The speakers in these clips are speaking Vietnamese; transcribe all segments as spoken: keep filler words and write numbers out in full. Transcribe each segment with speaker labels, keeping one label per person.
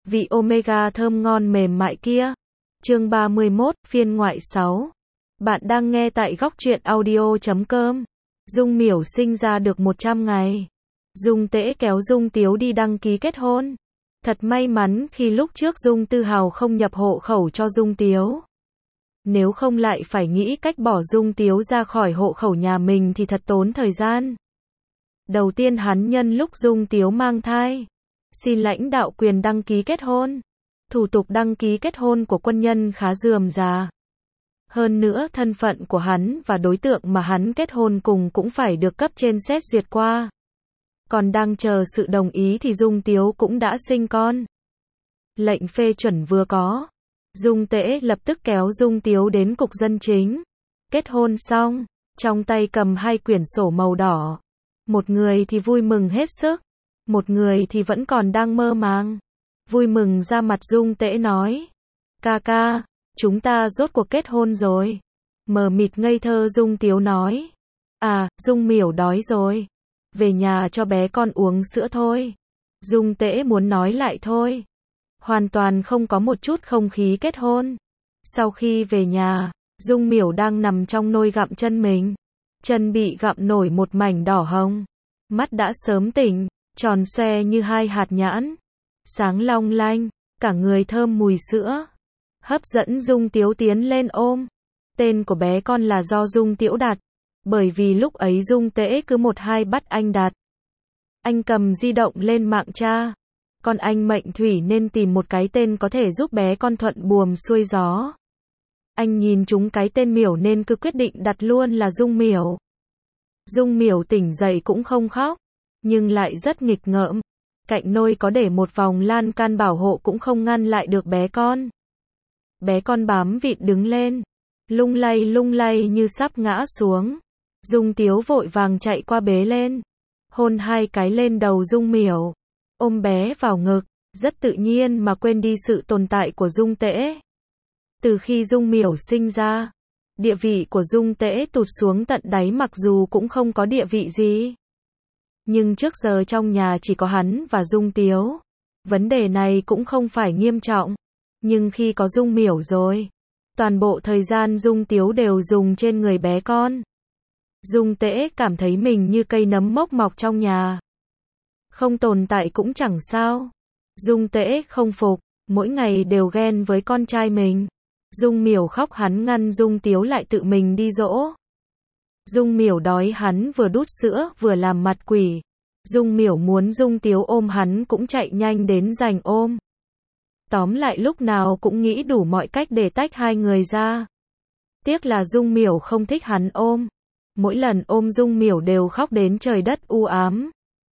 Speaker 1: vị omega thơm ngon mềm mại kia. Chương ba mươi mốt, phiên ngoại sáu. Bạn đang nghe tại góc truyện audio chấm com. Dung Miểu sinh ra được một trăm ngày. Dung Tễ kéo Dung Tiếu đi đăng ký kết hôn. Thật may mắn khi lúc trước Dung Tư Hào không nhập hộ khẩu cho Dung Tiếu. Nếu không lại phải nghĩ cách bỏ Dung Tiếu ra khỏi hộ khẩu nhà mình thì thật tốn thời gian. Đầu tiên hắn nhân lúc Dung Tiếu mang thai, xin lãnh đạo quyền đăng ký kết hôn. Thủ tục đăng ký kết hôn của quân nhân khá rườm rà. Hơn nữa thân phận của hắn và đối tượng mà hắn kết hôn cùng cũng phải được cấp trên xét duyệt qua. Còn đang chờ sự đồng ý thì Dung Tiếu cũng đã sinh con. Lệnh phê chuẩn vừa có, Dung Tễ lập tức kéo Dung Tiếu đến cục dân chính. Kết hôn xong, trong tay cầm hai quyển sổ màu đỏ. Một người thì vui mừng hết sức, một người thì vẫn còn đang mơ màng. Vui mừng ra mặt Dung Tễ nói: "Ca ca, chúng ta rốt cuộc kết hôn rồi." Mờ mịt ngây thơ Dung Tiếu nói: "À, Dung Miểu đói rồi. Về nhà cho bé con uống sữa thôi." Dung Tễ muốn nói lại thôi. Hoàn toàn không có một chút không khí kết hôn. Sau khi về nhà, Dung Miểu đang nằm trong nôi gặm chân mình. Chân bị gặm nổi một mảnh đỏ hồng. Mắt đã sớm tỉnh, tròn xoe như hai hạt nhãn. Sáng long lanh, cả người thơm mùi sữa. Hấp dẫn Dung Tiếu tiến lên ôm. Tên của bé con là do Dung Tiếu đặt. Bởi vì lúc ấy Dung Tễ cứ một hai bắt anh đặt. Anh cầm di động lên mạng tra. Con anh mệnh thủy nên tìm một cái tên có thể giúp bé con thuận buồm xuôi gió. Anh nhìn chúng cái tên Miểu nên cứ quyết định đặt luôn là Dung Miểu. Dung Miểu tỉnh dậy cũng không khóc, nhưng lại rất nghịch ngợm. Cạnh nôi có để một vòng lan can bảo hộ cũng không ngăn lại được bé con. Bé con bám vịt đứng lên, lung lay lung lay như sắp ngã xuống. Dung Tiếu vội vàng chạy qua bế lên, hôn hai cái lên đầu Dung Miểu, ôm bé vào ngực, rất tự nhiên mà quên đi sự tồn tại của Dung Tễ. Từ khi Dung Miểu sinh ra, địa vị của Dung Tễ tụt xuống tận đáy mặc dù cũng không có địa vị gì. Nhưng trước giờ trong nhà chỉ có hắn và Dung Tiếu. Vấn đề này cũng không phải nghiêm trọng. Nhưng khi có Dung Miểu rồi, toàn bộ thời gian Dung Tiếu đều dùng trên người bé con. Dung Tễ cảm thấy mình như cây nấm mốc mọc trong nhà. Không tồn tại cũng chẳng sao. Dung Tễ không phục, mỗi ngày đều ghen với con trai mình. Dung Miểu khóc hắn ngăn Dung Tiếu lại tự mình đi dỗ. Dung Miểu đói hắn vừa đút sữa vừa làm mặt quỷ. Dung Miểu muốn Dung Tiếu ôm hắn cũng chạy nhanh đến giành ôm. Tóm lại lúc nào cũng nghĩ đủ mọi cách để tách hai người ra. Tiếc là Dung Miểu không thích hắn ôm. Mỗi lần ôm Dung Miểu đều khóc đến trời đất u ám.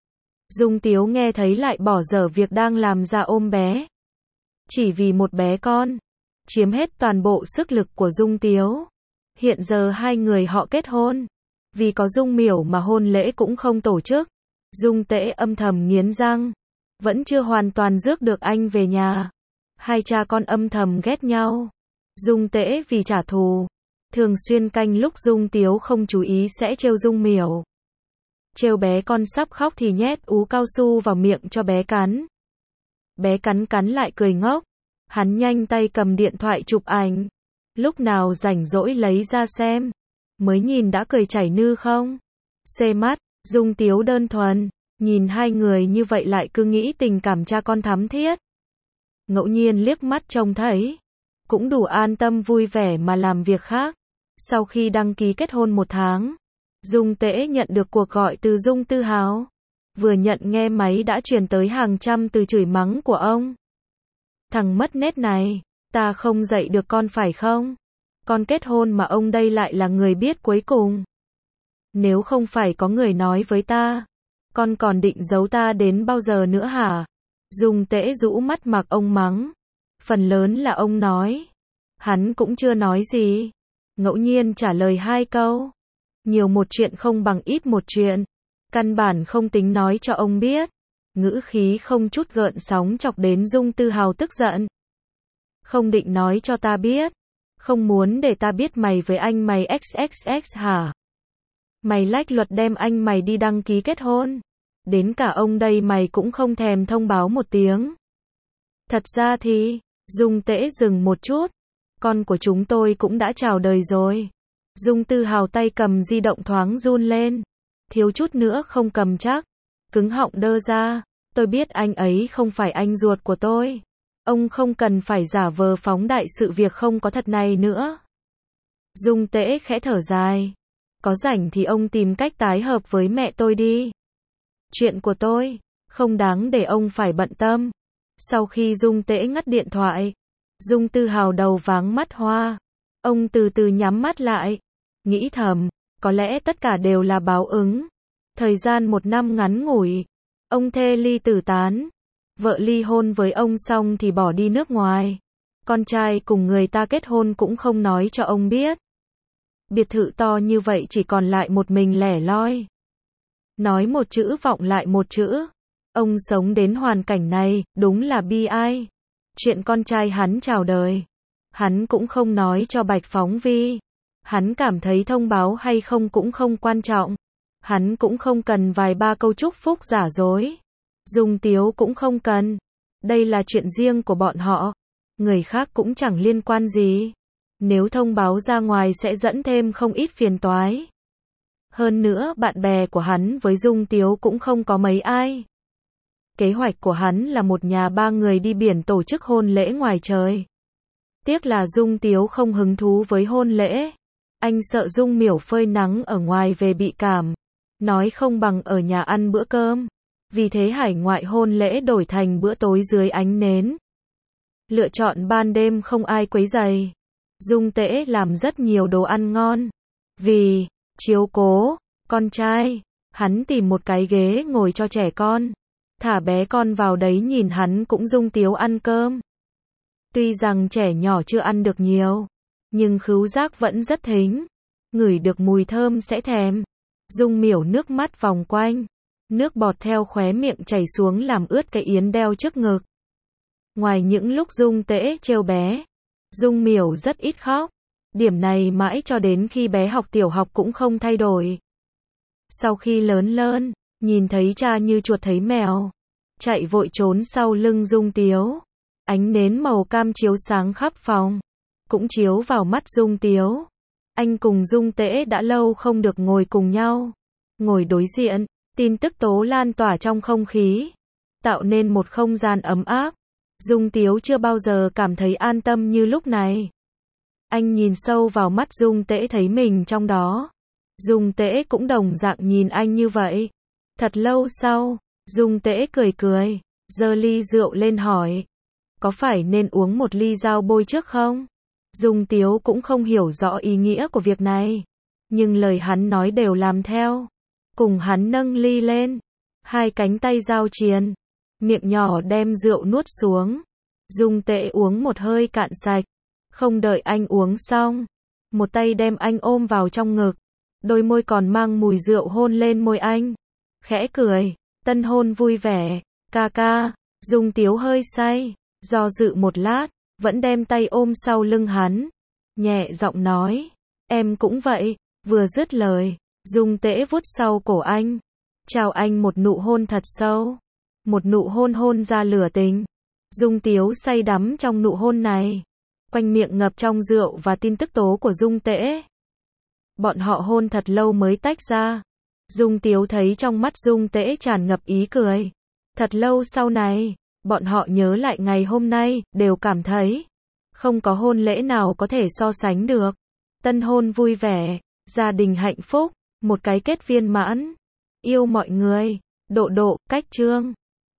Speaker 1: Dung Tiếu nghe thấy lại bỏ dở việc đang làm ra ôm bé. Chỉ vì một bé con, chiếm hết toàn bộ sức lực của Dung Tiếu. Hiện giờ hai người họ kết hôn. Vì có Dung Miểu mà hôn lễ cũng không tổ chức. Dung Tễ âm thầm nghiến răng. Vẫn chưa hoàn toàn rước được anh về nhà. Hai cha con âm thầm ghét nhau. Dung Tễ vì trả thù, thường xuyên canh lúc Dung Tiếu không chú ý sẽ trêu Dung Miểu. Trêu bé con sắp khóc thì nhét ú cao su vào miệng cho bé cắn. Bé cắn cắn lại cười ngốc. Hắn nhanh tay cầm điện thoại chụp ảnh. Lúc nào rảnh rỗi lấy ra xem. Mới nhìn đã cười chảy nư không? Xê mắt, Dung Tiếu đơn thuần. Nhìn hai người như vậy lại cứ nghĩ tình cảm cha con thắm thiết. Ngẫu nhiên liếc mắt trông thấy. Cũng đủ an tâm vui vẻ mà làm việc khác. Sau khi đăng ký kết hôn một tháng, Dung Tễ nhận được cuộc gọi từ Dung Tư Hào. Vừa nhận nghe máy đã truyền tới hàng trăm từ chửi mắng của ông. Thằng mất nết này, ta không dạy được con phải không? Con kết hôn mà ông đây lại là người biết cuối cùng. Nếu không phải có người nói với ta, con còn định giấu ta đến bao giờ nữa hả? Dung Tễ rũ mắt mặc ông mắng. Phần lớn là ông nói. Hắn cũng chưa nói gì. Ngẫu nhiên trả lời hai câu. Nhiều một chuyện không bằng ít một chuyện. Căn bản không tính nói cho ông biết. Ngữ khí không chút gợn sóng chọc đến Dung Tư Hào tức giận. Không định nói cho ta biết. Không muốn để ta biết mày với anh mày xx xx hả? Mày lách luật đem anh mày đi đăng ký kết hôn. Đến cả ông đây mày cũng không thèm thông báo một tiếng. Thật ra thì, Dung Tễ dừng một chút. Con của chúng tôi cũng đã chào đời rồi. Dung Tư Hào tay cầm di động thoáng run lên. Thiếu chút nữa không cầm chắc. Cứng họng đơ ra. Tôi biết anh ấy không phải anh ruột của tôi. Ông không cần phải giả vờ phóng đại sự việc không có thật này nữa. Dung Tễ khẽ thở dài. Có rảnh thì ông tìm cách tái hợp với mẹ tôi đi. Chuyện của tôi, không đáng để ông phải bận tâm. Sau khi Dung Tễ ngắt điện thoại, Dung Tư Hào đầu váng mắt hoa. Ông từ từ nhắm mắt lại, nghĩ thầm, có lẽ tất cả đều là báo ứng. Thời gian một năm ngắn ngủi, ông thê ly tử tán. Vợ ly hôn với ông xong thì bỏ đi nước ngoài. Con trai cùng người ta kết hôn cũng không nói cho ông biết. Biệt thự to như vậy chỉ còn lại một mình lẻ loi. Nói một chữ vọng lại một chữ. Ông sống đến hoàn cảnh này, đúng là bi ai. Chuyện con trai hắn chào đời, hắn cũng không nói cho Bạch Phóng Vi. Hắn cảm thấy thông báo hay không cũng không quan trọng. Hắn cũng không cần vài ba câu chúc phúc giả dối. Dung Tiếu cũng không cần. Đây là chuyện riêng của bọn họ. Người khác cũng chẳng liên quan gì. Nếu thông báo ra ngoài sẽ dẫn thêm không ít phiền toái. Hơn nữa bạn bè của hắn với Dung Tiếu cũng không có mấy ai. Kế hoạch của hắn là một nhà ba người đi biển tổ chức hôn lễ ngoài trời. Tiếc là Dung Tiếu không hứng thú với hôn lễ. Anh sợ Dung Miểu phơi nắng ở ngoài về bị cảm. Nói không bằng ở nhà ăn bữa cơm. Vì thế hải ngoại hôn lễ đổi thành bữa tối dưới ánh nến. Lựa chọn ban đêm không ai quấy rầy. Dung Tễ làm rất nhiều đồ ăn ngon. Vì chiếu cố con trai, hắn tìm một cái ghế ngồi cho trẻ con. Thả bé con vào đấy nhìn hắn cũng Dung Tiếu ăn cơm. Tuy rằng trẻ nhỏ chưa ăn được nhiều, nhưng khứu giác vẫn rất thính. Ngửi được mùi thơm sẽ thèm. Dung Miểu nước mắt vòng quanh. Nước bọt theo khóe miệng chảy xuống làm ướt cái yến đeo trước ngực. Ngoài những lúc Dung Tễ trêu bé, Dung Miểu rất ít khóc. Điểm này mãi cho đến khi bé học tiểu học cũng không thay đổi. Sau khi lớn lên, nhìn thấy cha như chuột thấy mèo, chạy vội trốn sau lưng Dung Tiếu. Ánh nến màu cam chiếu sáng khắp phòng, cũng chiếu vào mắt Dung Tiếu. Anh cùng Dung Tễ đã lâu không được ngồi cùng nhau. Ngồi đối diện, tin tức tố lan tỏa trong không khí, tạo nên một không gian ấm áp. Dung Tiếu chưa bao giờ cảm thấy an tâm như lúc này. Anh nhìn sâu vào mắt Dung Tễ thấy mình trong đó. Dung Tễ cũng đồng dạng nhìn anh như vậy. Thật lâu sau, Dung Tễ cười cười, giơ ly rượu lên hỏi. Có phải nên uống một ly dao bôi trước không? Dung Tiếu cũng không hiểu rõ ý nghĩa của việc này. Nhưng lời hắn nói đều làm theo. Cùng hắn nâng ly lên. Hai cánh tay giao triền. Miệng nhỏ đem rượu nuốt xuống. Dung Tễ uống một hơi cạn sạch. Không đợi anh uống xong. Một tay đem anh ôm vào trong ngực. Đôi môi còn mang mùi rượu hôn lên môi anh. Khẽ cười. Tân hôn vui vẻ. Ca ca. Dung Tiếu hơi say. Do dự một lát. Vẫn đem tay ôm sau lưng hắn. Nhẹ giọng nói. Em cũng vậy. Vừa dứt lời. Dung Tễ vuốt sau cổ anh. Chào anh một nụ hôn thật sâu. Một nụ hôn hôn ra lửa tình. Dung Tiếu say đắm trong nụ hôn này. Quanh miệng ngập trong rượu và tin tức tố của Dung Tễ. Bọn họ hôn thật lâu mới tách ra. Dung Tiếu thấy trong mắt Dung Tễ tràn ngập ý cười. Thật lâu sau này, bọn họ nhớ lại ngày hôm nay, đều cảm thấy không có hôn lễ nào có thể so sánh được. Tân hôn vui vẻ, gia đình hạnh phúc, một cái kết viên mãn. Yêu mọi người. Độ độ, cách chương.